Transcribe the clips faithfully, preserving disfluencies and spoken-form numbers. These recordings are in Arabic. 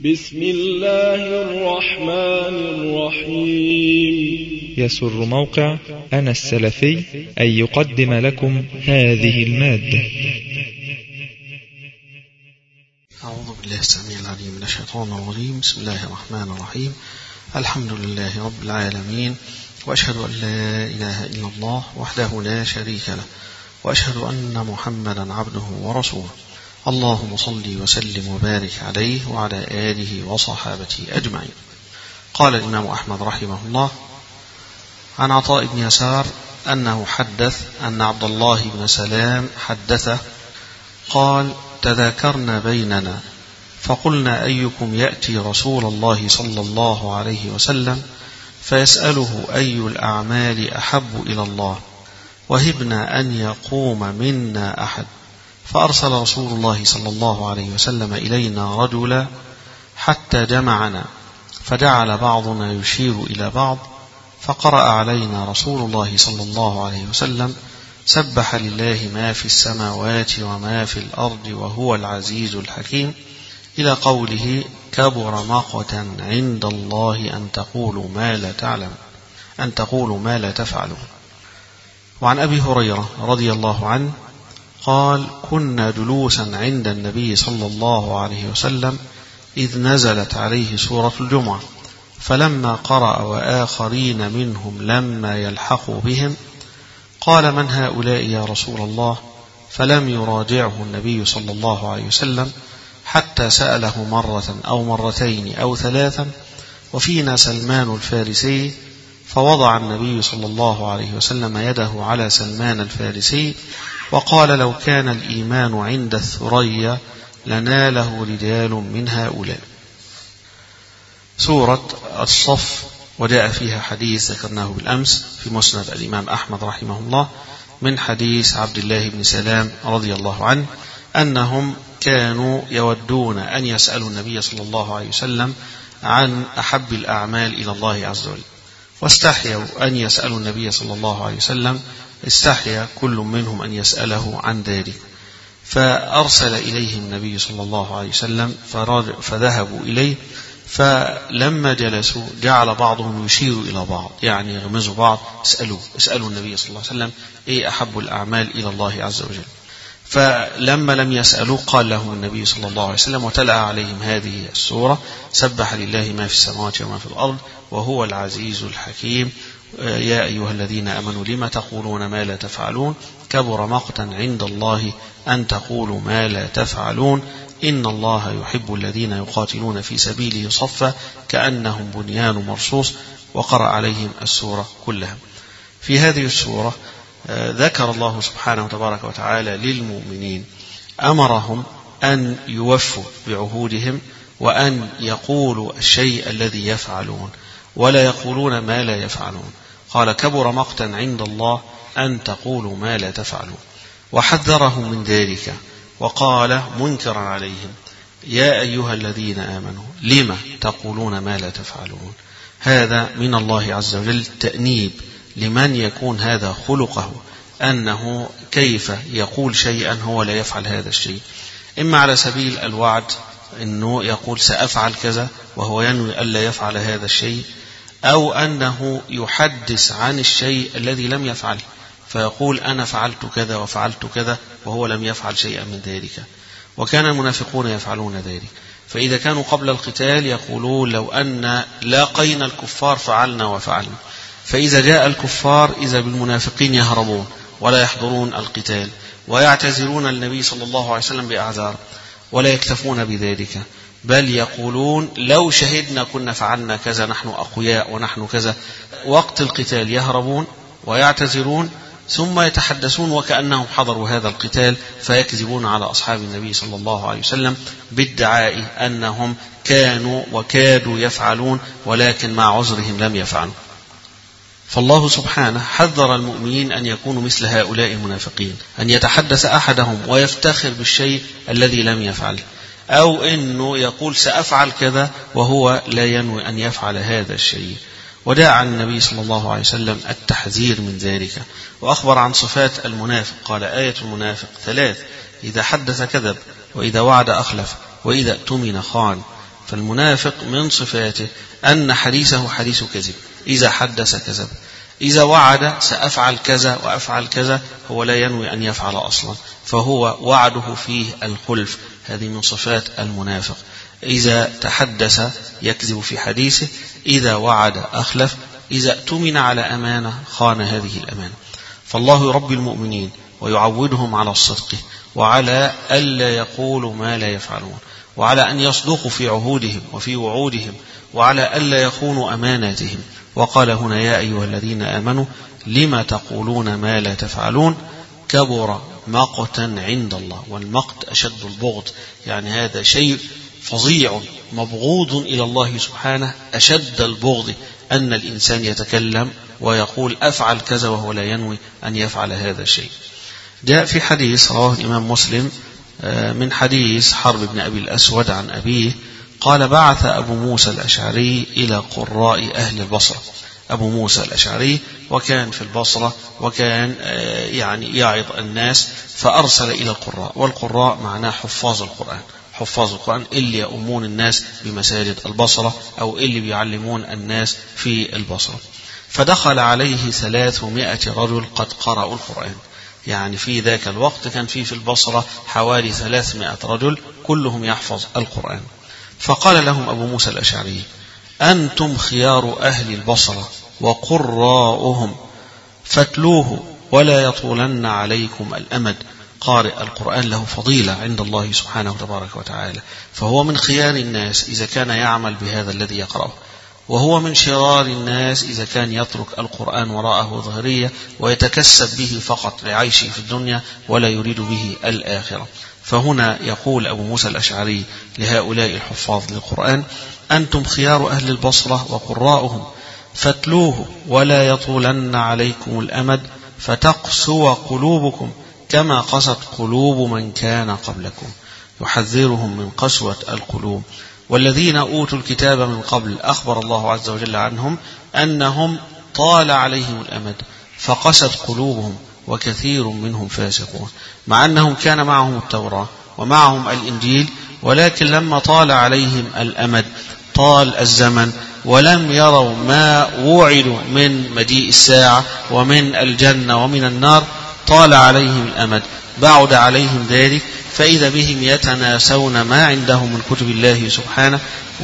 بسم الله الرحمن الرحيم. يسر موقع أنا السلفي أن يقدم لكم هذه المادة. أعوذ بالله السميع العليم من الشيطان الرجيم. بسم الله الرحمن الرحيم. الحمد لله رب العالمين، وأشهد أن لا إله إلا الله وحده لا شريك له، وأشهد أن محمدا عبده ورسوله. اللهم صل وسلم وبارك عليه وعلى آله وصحابته أجمعين. قال الإمام أحمد رحمه الله عن عطاء بن يسار أنه حدث أن عبد الله بن سلام حدثه قال: تذاكرنا بيننا فقلنا أيكم يأتي رسول الله صلى الله عليه وسلم فيسأله أي الأعمال أحب إلى الله، وهبنا أن يقوم منا أحد، فأرسل رسول الله صلى الله عليه وسلم إلينا رجلا حتى جمعنا، فجعل بعضنا يشير إلى بعض، فقرأ علينا رسول الله صلى الله عليه وسلم: سبح لله ما في السماوات وما في الأرض وهو العزيز الحكيم، إلى قوله: كبر مقتا عند الله أن تقولوا ما لا تعلم أن تقولوا ما لا تفعلون. وعن أبي هريرة رضي الله عنه قال: كنا جلوسا عند النبي صلى الله عليه وسلم إذ نزلت عليه سورة الجمعة، فلما قرأ وآخرين منهم لما يلحقوا بهم قال: من هؤلاء يا رسول الله؟ فلم يراجعه النبي صلى الله عليه وسلم حتى سأله مرة أو مرتين أو ثلاثا، وفينا سلمان الفارسي، فوضع النبي صلى الله عليه وسلم يده على سلمان الفارسي وقال: لو كان الإيمان عند الثريا لناله رجال من هؤلاء. سورة الصف وجاء فيها حديث ذكرناه بالأمس في مسند الإمام أحمد رحمه الله من حديث عبد الله بن سلام رضي الله عنه أنهم كانوا يودون أن يسألوا النبي صلى الله عليه وسلم عن أحب الأعمال إلى الله عز وجل، واستحيوا أن يسألوا النبي صلى الله عليه وسلم، استحيا كل منهم أن يسأله عن ذلك، فأرسل إليهم النبي صلى الله عليه وسلم فذهبوا إليه، فلما جلسوا جعل بعضهم يشير إلى بعض، يعني يغمزوا بعض: اسألوا اسألوا النبي صلى الله عليه وسلم إيه أحب الأعمال إلى الله عز وجل. فلما لم يسألوا قال لهم النبي صلى الله عليه وسلم وتلا عليهم هذه السورة: سبح لله ما في السماوات وما في الأرض وهو العزيز الحكيم، يا أيها الذين آمنوا لما تقولون ما لا تفعلون، كبر مقتا عند الله أن تقولوا ما لا تفعلون، إن الله يحب الذين يقاتلون في سبيله صفا كأنهم بنيان مرصوص، وقرأ عليهم السورة كلها. في هذه السورة ذكر الله سبحانه وتبارك وتعالى للمؤمنين، أمرهم أن يوفوا بعهودهم وأن يقولوا الشيء الذي يفعلون ولا يقولون ما لا يفعلون. قال: كبر مقتا عند الله أن تقولوا ما لا تفعلون، وحذرهم من ذلك وقال منكرا عليهم: يا أيها الذين آمنوا لما تقولون ما لا تفعلون. هذا من الله عز وجل تأنيب لمن يكون هذا خلقه، أنه كيف يقول شيئا هو لا يفعل هذا الشيء، إما على سبيل الوعد أنه يقول سأفعل كذا وهو ينوي ألا يفعل هذا الشيء، أو أنه يحدث عن الشيء الذي لم يفعله فيقول أنا فعلت كذا وفعلت كذا وهو لم يفعل شيئا من ذلك. وكان المنافقون يفعلون ذلك، فإذا كانوا قبل القتال يقولون لو أن لاقينا الكفار فعلنا وفعلنا، فإذا جاء الكفار إذا بالمنافقين يهربون ولا يحضرون القتال ويعتذرون النبي صلى الله عليه وسلم بأعذار، ولا يكتفون بذلك بل يقولون لو شهدنا كنا فعلنا كذا، نحن أقوياء ونحن كذا. وقت القتال يهربون ويعتذرون ثم يتحدثون وكأنهم حضروا هذا القتال، فيكذبون على أصحاب النبي صلى الله عليه وسلم بادعاء أنهم كانوا وكادوا يفعلون ولكن مع عذرهم لم يفعلوا. فالله سبحانه حذر المؤمنين أن يكونوا مثل هؤلاء المنافقين، أن يتحدث أحدهم ويفتخر بالشيء الذي لم يفعل، أو أنه يقول سأفعل كذا وهو لا ينوي أن يفعل هذا الشيء. وجاء عن النبي صلى الله عليه وسلم التحذير من ذلك، وأخبر عن صفات المنافق قال: آية المنافق ثلاث: إذا حدث كذب، وإذا وعد أخلف، وإذا اؤتمن خان. فالمنافق من صفاته أن حديثه حديث كذب، إذا حدث كذب، إذا وعد سأفعل كذا وأفعل كذا، هو لا ينوي أن يفعل أصلا، فهو وعده فيه الخلف، هذه من صفات المنافق. إذا تحدث يكذب في حديثه، إذا وعد أخلف، إذا اؤتمن على أمانة خان هذه الأمانة. فالله يربي المؤمنين ويعودهم على الصدق، وعلى ألا يقولوا ما لا يفعلون، وعلى أن يصدقوا في عهودهم وفي وعودهم، وعلى ألا يخونوا أماناتهم. وقال هنا: يا أيها الذين آمنوا لما تقولون ما لا تفعلون كبر مقتا عند الله. والمقت أشد البغض، يعني هذا شيء فظيع مبغوض إلى الله سبحانه، أشد البغض أن الإنسان يتكلم ويقول أفعل كذا وهو لا ينوي أن يفعل هذا الشيء. جاء في حديث رواه الإمام مسلم من حديث حرب بن أبي الأسود عن أبيه قال: بعث أبو موسى الأشعري إلى قراء أهل البصرة. أبو موسى الأشعري وكان في البصرة، وكان يعني يعظ الناس، فأرسل إلى القراء. والقراء معناه حفاظ القرآن، حفاظ القرآن اللي يؤمون الناس بمساجد البصرة أو اللي بيعلمون الناس في البصرة. فدخل عليه ثلاثمائة رجل قد قرأوا القرآن، يعني في ذاك الوقت كان فيه في البصرة حوالي ثلاثمائة رجل كلهم يحفظ القرآن. فقال لهم أبو موسى الأشعري: أنتم خيار أهل البصرة وقراؤهم، فاتلوه ولا يطولن عليكم الأمد. قارئ القرآن له فضيلة عند الله سبحانه تبارك وتعالى، فهو من خيار الناس إذا كان يعمل بهذا الذي يقرأه، وهو من شرار الناس إذا كان يترك القرآن وراءه ظهرية ويتكسب به فقط لعيشه في الدنيا ولا يريد به الآخرة. فهنا يقول أبو موسى الأشعري لهؤلاء الحفاظ للقرآن: أنتم خيار أهل البصرة وقراؤهم، فاتلوه ولا يطولن عليكم الأمد، فتقسو قلوبكم كما قست قلوب من كان قبلكم. يحذرهم من قسوة القلوب. والذين أوتوا الكتاب من قبل أخبر الله عز وجل عنهم أنهم طال عليهم الأمد فقست قلوبهم وكثير منهم فاسقون، مع أنهم كان معهم التوراة ومعهم الإنجيل، ولكن لما طال عليهم الأمد، طال الزمن، ولم يروا ما وعدوا من مجيء الساعة ومن الجنة ومن النار، طال عليهم الأمد، بعد عليهم ذلك، فإذا بهم يتناسون ما عندهم من كتب الله سبحانه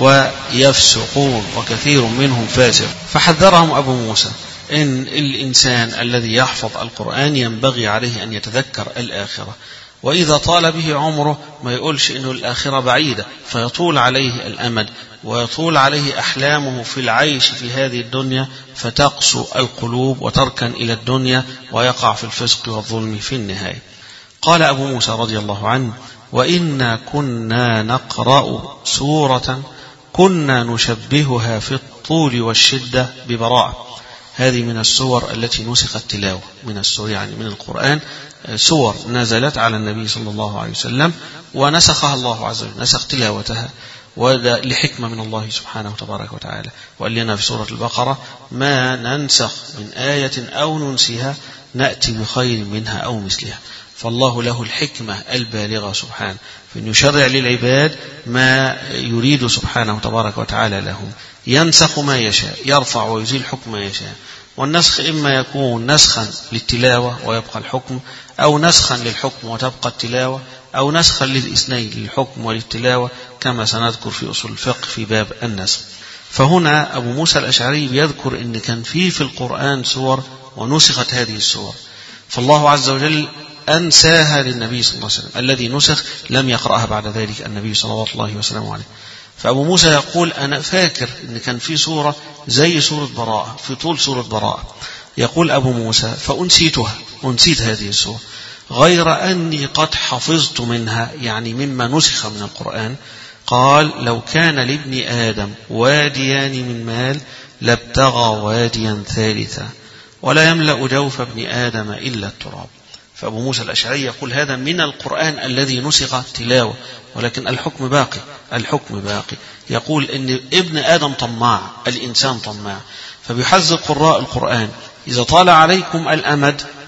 ويفسقون وكثير منهم فاسق. فحذرهم أبو موسى إن الإنسان الذي يحفظ القرآن ينبغي عليه أن يتذكر الآخرة، وإذا طال به عمره ما يقولش إنه الآخرة بعيدة فيطول عليه الأمد ويطول عليه أحلامه في العيش في هذه الدنيا، فتقسو القلوب وتركن إلى الدنيا ويقع في الفسق والظلم في النهاية. قال أبو موسى رضي الله عنه: وإنا كنا نقرأ سورة كنا نشبهها في الطول والشدة ببراءة. هذه من السور التي نسخت تلاوة، من السور يعني من القرآن، سور نزلت على النبي صلى الله عليه وسلم ونسخها الله عز وجل، نسخ تلاوتها، وهذا لحكمة من الله سبحانه وتبارك وتعالى. وقال لنا في سورة البقرة: ما ننسخ من آية أو ننسها نأتي بخير منها أو مثلها. فالله له الحكمة البالغة سبحانه في أن يشرع للعباد ما يريد سبحانه تبارك وتعالى لهم، ينسخ ما يشاء، يرفع ويزيل حكم ما يشاء. والنسخ إما يكون نسخا للتلاوة ويبقى الحكم، أو نسخا للحكم وتبقى التلاوة، أو نسخا للإثنين للحكم وللتلاوة، كما سنذكر في أصول الفقه في باب النسخ. فهنا أبو موسى الأشعري يذكر أن كان فيه في القرآن سور ونسخت هذه السور، فالله عز وجل أنساها للنبي صلى الله عليه وسلم، الذي نسخ لم يقرأها بعد ذلك النبي صلى الله عليه وسلم عليه. فأبو موسى يقول: أنا فاكر أن كان في سورة زي سورة براءة، في طول سورة براءة. يقول أبو موسى: فأنسيتها، أنسيت هذه السورة، غير أني قد حفظت منها، يعني مما نسخ من القرآن. قال: لو كان لابن آدم واديان من مال لابتغى واديا ثالثا ولا يملأ جوف ابن آدم إلا التراب. فأبو موسى الأشعري يقول هذا من القرآن الذي نسخ تلاوة، ولكن الحكم باقي، الحكم باقي. يقول إن ابن آدم طماع، الإنسان طماع، فبيحذر قراء القرآن: إذا طال عليكم الأمد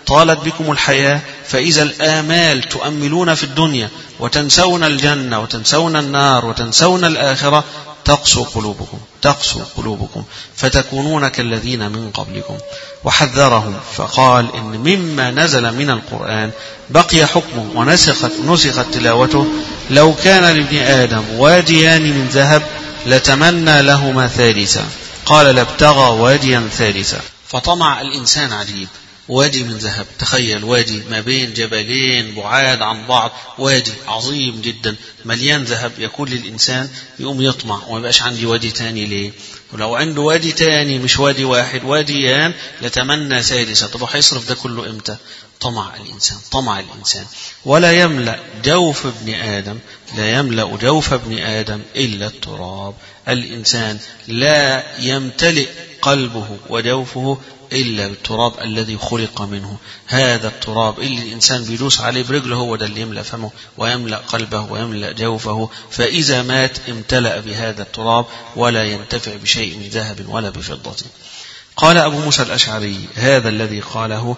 طالت بكم الحياة فإذا الآمال تؤملون في الدنيا وتنسون الجنة وتنسون النار وتنسون الآخرة تقسو قلوبكم تقسو قلوبكم فتكونون كالذين من قبلكم. وحذرهم فقال إن مما نزل من القرآن بقي حكمه ونسخت نسخت تلاوته لو كان لابن آدم واديان من ذهب لتمنى لهما ثالثا قال لابتغى واديا ثالثا. فطمع الإنسان عجيب، وادي من ذهب، تخيل وادي ما بين جبلين بعاد عن بعض، وادي عظيم جدا مليان ذهب، يكون للإنسان يقوم يطمع وما يبقاش عندي وادي تاني ليه؟ ولو عنده وادي تاني مش وادي واحد واديان لتمنى ثالثة. طب هيصرف ده كله امتى؟ طمع الإنسان طمع الإنسان. ولا يملأ جوف ابن آدم لا يملأ جوف ابن آدم إلا التراب. الإنسان لا يمتلئ قلبه وجوفه إلا بالتراب الذي خلق منه. هذا التراب اللي الإنسان بيدوس عليه برجله هو ده اللي يملأ فمه ويملأ قلبه ويملأ جوفه، فإذا مات امتلأ بهذا التراب ولا ينتفع بشيء من ذهب ولا بفضة. قال أبو موسى الأشعري هذا الذي قاله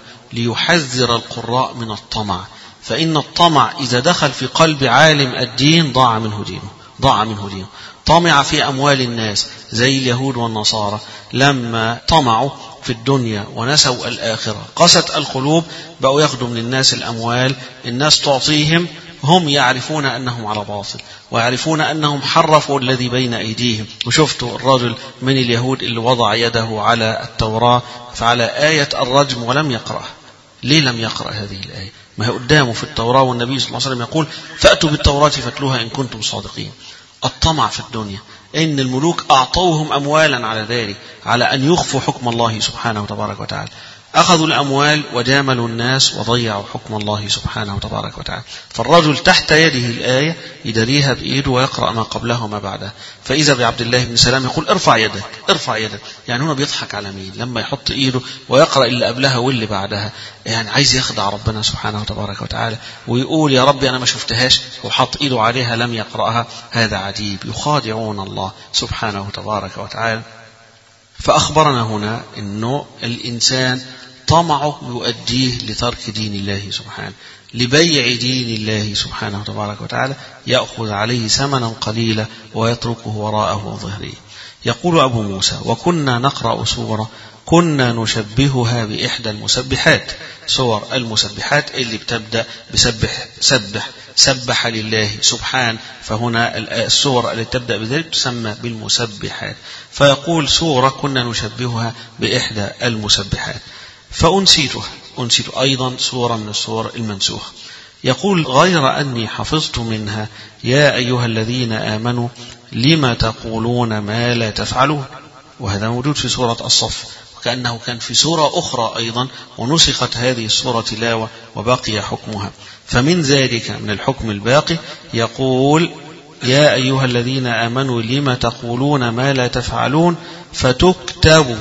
ليحذر القراء من الطمع، فإن الطمع إذا دخل في قلب عالم الدين ضاع منه دينه ضاع منه دينه طمع في أموال الناس زي اليهود والنصارى لما طمعوا في الدنيا ونسوا الآخرة قست القلوب، بقوا ياخدوا من الناس الأموال، الناس تعطيهم، هم يعرفون أنهم على باطل ويعرفون أنهم حرفوا الذي بين أيديهم. وشفتوا الرجل من اليهود اللي وضع يده على التوراة فعلى آية الرجم ولم يقرأ. ليه لم يقرأ هذه الآية؟ ما هي قدامه في التوراة والنبي صلى الله عليه وسلم يقول فأتوا بالتوراة فاتلوها إن كنتم صادقين. الطمع في الدنيا إن الملوك أعطوهم أموالا على ذلك، على أن يخفوا حكم الله سبحانه وتبارك وتعالى، أخذوا الأموال وجاملوا الناس وضيعوا حكم الله سبحانه وتبارك وتعالى. فالرجل تحت يده الآية يدريها بإيده ويقرأ ما قبله وما بعده، فإذا بعبد الله بن سلام يقول ارفع يدك ارفع يدك، يعني هنا بيضحك على مين لما يحط إيده ويقرأ اللي قبلها واللي بعدها، يعني عايز يخدع ربنا سبحانه وتبارك وتعالى ويقول يا ربي أنا ما شفتهاش وحط إيده عليها لم يقرأها. هذا عجيب، يخادعون الله سبحانه وتبارك وتعالى. فأخبرنا هنا أنه الإنسان طمعه يؤديه لترك دين الله سبحانه، لبيع دين الله سبحانه وتبارك وتعالى، يأخذ عليه ثمنا قليلا ويتركه وراءه وظهره. يقول أبو موسى وكنا نقرأ سورة كنا نشبهها بإحدى المسبحات، صور المسبحات اللي بتبدأ بسبح سبح سبح لله سبحان، فهنا السور التي تبدأ بذلك تسمى بالمسبحات. فيقول سورة كنا نشبهها بإحدى المسبحات، فأنسيتها أنسيت أيضا سورة من السور المنسوخة. يقول غير أني حفظت منها يا أيها الذين آمنوا لما تقولون ما لا تفعلون، وهذا موجود في سورة الصف، وكأنه كان في سورة أخرى أيضا ونسخت هذه السورة تلاوة وبقي حكمها. فمن ذلك من الحكم الباقي يقول يا أيها الذين آمنوا لما تقولون ما لا تفعلون فتكتب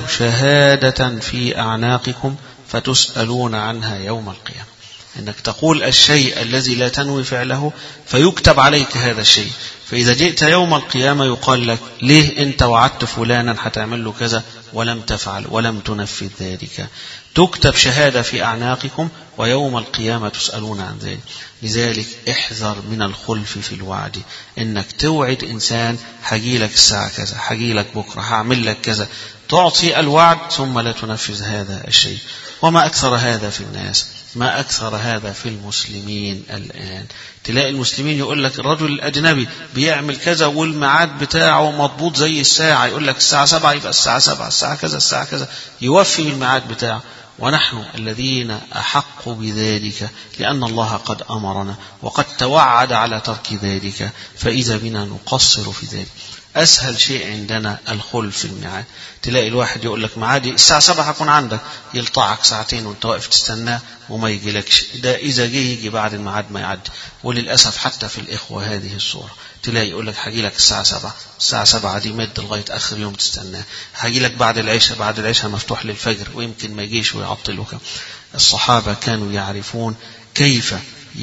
شهادة في أعناقكم فتسألون عنها يوم القيامة. أنك تقول الشيء الذي لا تنوي فعله فيكتب عليك هذا الشيء، فإذا جئت يوم القيامة يقال لك ليه أنت وعدت فلانا هتعمل له كذا ولم تفعل ولم تنفذ ذلك. تكتب شهادة في أعناقكم ويوم القيامة تسألون عن ذلك. لذلك احذر من الخلف في الوعد، إنك توعد إنسان هجيلك الساعة كذا هجيلك بكرة هعمل لك كذا، تعطي الوعد ثم لا تنفذ هذا الشيء. وما أكثر هذا في الناس، ما أكثر هذا في المسلمين الآن. تلاقي المسلمين يقول لك الرجل الأجنبي بيعمل كذا والميعاد بتاعه مضبوط زي الساعة، يقول لك الساعة سبعة يبقى الساعة سبعة، الساعة كذا الساعة كذا، يوفي بالميعاد بتاعه. ونحن الذين أحق بذلك لأن الله قد أمرنا وقد توعد على ترك ذلك، فإذا بنا نقصر في ذلك. أسهل شيء عندنا الخلف في الميعاد. تلاقي الواحد يقول لك معادي الساعة سبعة هكون عندك، يلطعك ساعتين وانت واقف تستناه وما يجيلكش. ده إذا جه يجي بعد الميعاد ما يعدي. وللأسف حتى في الإخوة هذه الصورة، تلاقي يقول لك هجيلك الساعة سبعة، الساعة سبعة دي مد لغاية آخر يوم تستناه، هجيلك بعد العشاء، بعد العشاء مفتوح للفجر ويمكن ما يجيش ويعطلك. الصحابة كانوا يعرفون كيف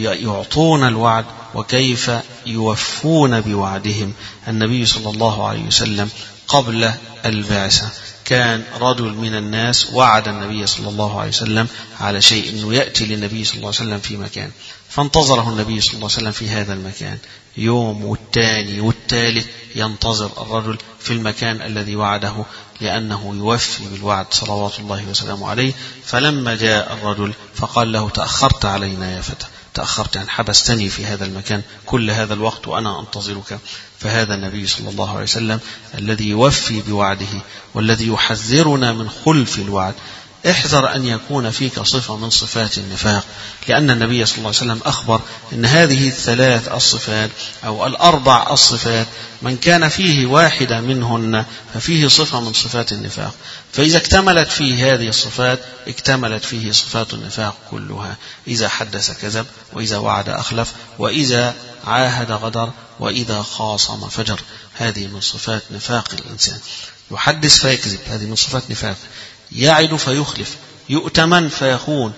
يعطون الوعد وكيف يوفون بوعدهم. النبي صلى الله عليه وسلم قبل البعثة. كان رجل من الناس وعد النبي صلى الله عليه وسلم على شيء، أنه يأتي للنبي صلى الله عليه وسلم في مكان، فانتظره النبي صلى الله عليه وسلم في هذا المكان يوم والتاني والتالت، ينتظر الرجل في المكان الذي وعده لأنه يوفي بالوعد صلوات الله وسلامه عليه. فلما جاء الرجل فقال له: تأخرت علينا يا فتى، تأخرت أن حبستني في هذا المكان كل هذا الوقت وأنا أنتظرك. فهذا النبي صلى الله عليه وسلم الذي يوفي بوعده والذي يحذرنا من خلف الوعد. احذر أن يكون فيك صفة من صفات النفاق، لأن النبي صلى الله عليه وسلم أخبر أن هذه الثلاث الصفات أو الأربع الصفات من كان فيه واحدة منهن ففيه صفة من صفات النفاق. فإذا اكتملت فيه هذه الصفات اكتملت فيه صفات النفاق كلها. إذا حدث كذب، وإذا وعد أخلف، وإذا عاهد غدر، وإذا خاصم فجر. هذه من صفات نفاق الإنسان. يحدث فيكذب، هذه من صفات نفاق. يعد فيخلف، يؤتمن فيخون،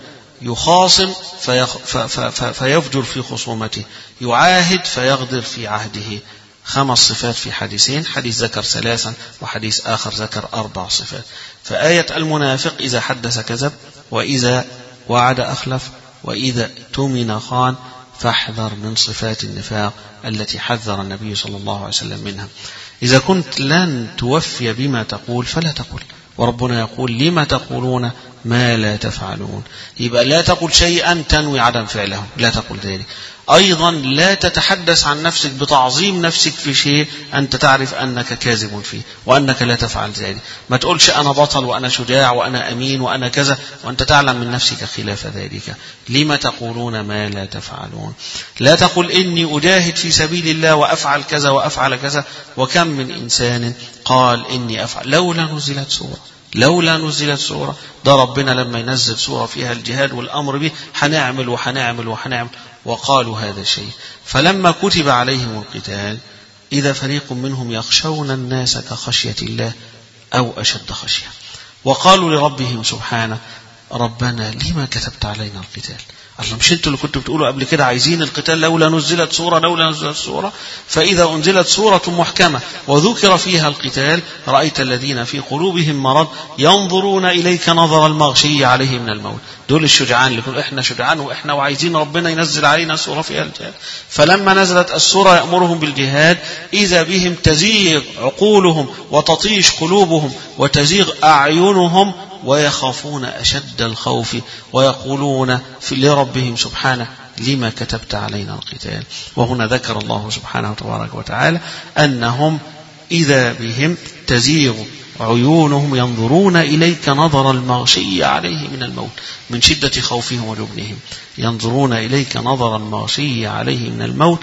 يخاصم فيخ... ف... ف... ف... فيفجر في خصومته، يعاهد فيغدر في عهده. خمس صفات في حديثين، حديث ذكر ثلاثا وحديث آخر ذكر أربع صفات. فآية المنافق إذا حدث كذب، وإذا وعد أخلف، وإذا اؤتمن خان. فاحذر من صفات النفاق التي حذر النبي صلى الله عليه وسلم منها. إذا كنت لن توفي بما تقول فلا تقل، وربنا يقول: لما تقولون ما لا تفعلون. يبقى لا تقل شيئا تنوي عدم فعله، لا تقل ذلك. أيضا لا تتحدث عن نفسك بتعظيم نفسك في شيء أنت تعرف أنك كاذب فيه وأنك لا تفعل ذلك. ما تقولش أنا بطل وأنا شجاع وأنا أمين وأنا كذا وأنت تعلم من نفسك خلاف ذلك. لما تقولون ما لا تفعلون. لا تقل إني أجاهد في سبيل الله وأفعل كذا وأفعل كذا. وكم من إنسان قال إني أفعل، لولا نزلت سورة، لولا نزلت سورة. ده ربنا لما ينزل سورة فيها الجهاد والأمر به حنعمل وحنعمل وحنعمل، وقالوا هذا الشيء. فلما كتب عليهم القتال إذا فريق منهم يخشون الناس كخشية الله أو أشد خشية، وقالوا لربهم سبحانه: ربنا لما كتبت علينا القتال؟ الله، مش انتوا اللي كنتوا بتقولوا قبل كده عايزين القتال لولا نزلت سورة لولا نزلت سورة؟ فإذا أنزلت سورة محكمة وذكر فيها القتال رأيت الذين في قلوبهم مرض ينظرون إليك نظر المغشي عليه من الموت. دول الشجعان اللي يقولوا احنا شجعان واحنا وعايزين ربنا ينزل علينا سورة فيها الجهاد. فلما نزلت السورة يأمرهم بالجهاد إذا بهم تزيغ عقولهم وتطيش قلوبهم وتزيغ أعينهم، ويخافون أشد الخوف، ويقولون في لربهم سبحانه: لما كتبت علينا القتال؟ وهنا ذكر الله سبحانه وتبارك وتعالى أنهم إذا بهم تزيغ عيونهم ينظرون إليك نظر المغشي عليه من الموت، من شدة خوفهم وجبنهم ينظرون إليك نظر المغشي عليه من الموت،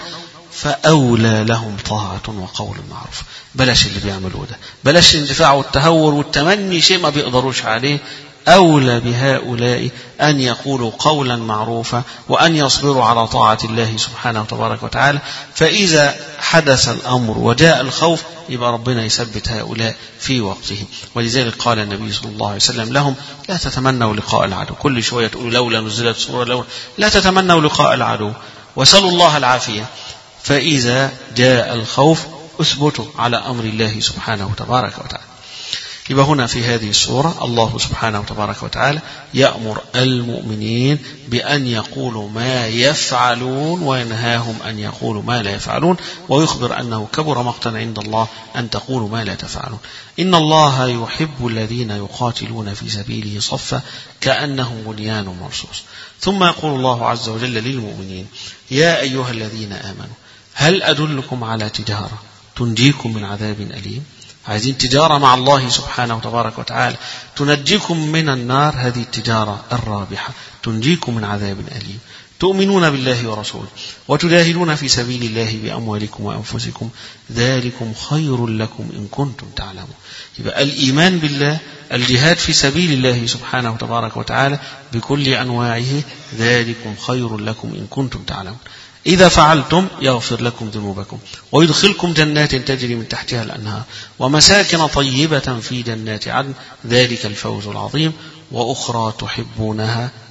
فأولى لهم طاعة وقول معروف. بلاش اللي بيعملوا ده، بلاش الاندفاع والتهور والتمني شيء ما بيقدروش عليه. أولى بهؤلاء أن يقولوا قولا معروفا وأن يصبروا على طاعة الله سبحانه وتبارك وتعالى. فإذا حدث الأمر وجاء الخوف يبقى ربنا يثبت هؤلاء في وقتهم. ولذلك قال النبي صلى الله عليه وسلم لهم: لا تتمنوا لقاء العدو. كل شوية تقولوا لولا نزلت سورة لولا، لا تتمنوا لقاء العدو وسلوا الله العافية. فإذا جاء الخوف اثبتوا على أمر الله سبحانه وتبارك وتعالى. يبقى هنا في هذه السورة الله سبحانه وتبارك وتعالى يأمر المؤمنين بأن يقولوا ما يفعلون وينهاهم أن يقولوا ما لا يفعلون، ويخبر أنه كبر مقتا عند الله أن تقولوا ما لا تفعلون. إن الله يحب الذين يقاتلون في سبيله صفا كأنهم بنيان مرصوص. ثم يقول الله عز وجل للمؤمنين: يا أيها الذين آمنوا هل أدلكم على تجارة تنجيكم من عذاب أليم؟ عايزين تجارة مع الله سبحانه وتبارك وتعالى تنجيكم من النار، هذه التجارة الرابحة تنجيكم من عذاب أليم. تؤمنون بالله ورسوله وتجاهدون في سبيل الله بأموالكم وأنفسكم ذلكم خير لكم إن كنتم تعلمون. يبقى الإيمان بالله، الجهاد في سبيل الله سبحانه وتبارك وتعالى بكل أنواعه ذلكم خير لكم إن كنتم تعلمون. إذا فعلتم يغفر لكم ذنوبكم ويدخلكم جنات تجري من تحتها الأنهار ومساكن طيبة في جنات عدن ذلك الفوز العظيم وأخرى تحبونها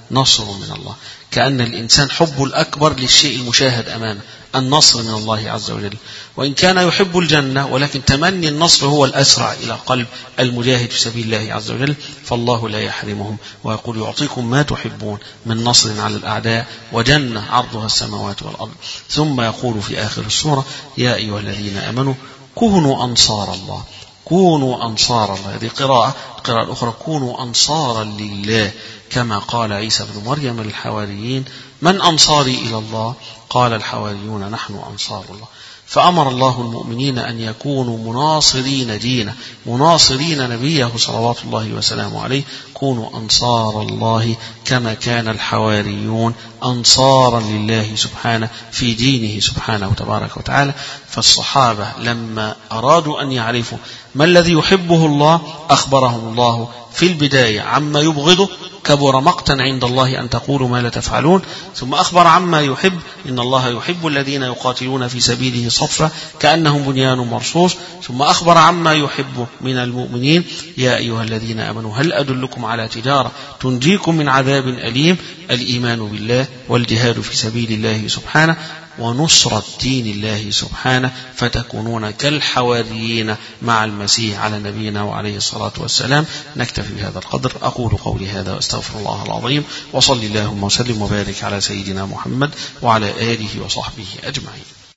نصر من الله، كأن الإنسان حب الأكبر للشيء المشاهد أمامه، النصر من الله عز وجل، وإن كان يحب الجنة ولكن تمني النصر هو الأسرع إلى قلب المجاهد في سبيل الله عز وجل، فالله لا يحرمهم ويقول يعطيكم ما تحبون من نصر على الأعداء وجنة عرضها السماوات والأرض. ثم يقول في آخر السورة يا أيها الذين آمنوا كونوا أنصار الله، كونوا أنصار الله، هذه قراءة. القراءة الأخرى كونوا أنصارا لله، كما قال عيسى بن مريم للحواريين من أنصاري إلى الله؟ قال الحواريون نحن أنصار الله. فأمر الله المؤمنين أن يكونوا مناصرين دينه، مناصرين نبيه صلوات الله وسلامه عليه. كونوا أنصار الله كما كان الحواريون أنصارا لله سبحانه في دينه سبحانه تبارك وتعالى. فالصحابة لما أرادوا أن يعرفوا ما الذي يحبه الله أخبرهم الله في البداية عما يبغضه، كبر مقتا عند الله أن تقولوا ما لا تفعلون، ثم أخبر عما يحب إن الله يحب الذين يقاتلون في سبيله صفا كأنهم بنيان مرصوص، ثم أخبر عما يحب من المؤمنين يا أيها الذين آمنوا هل أدلكم على تجارة تنجيكم من عذاب أليم؟ الإيمان بالله والجهاد في سبيل الله سبحانه ونصرة دين الله سبحانه، فتكونون كالحواريين مع المسيح على نبينا وعليه الصلاة والسلام. نكتفي بهذا القدر، أقول قولي هذا واستغفر الله العظيم، وصلي اللهم وسلم وبارك على سيدنا محمد وعلى آله وصحبه أجمعين.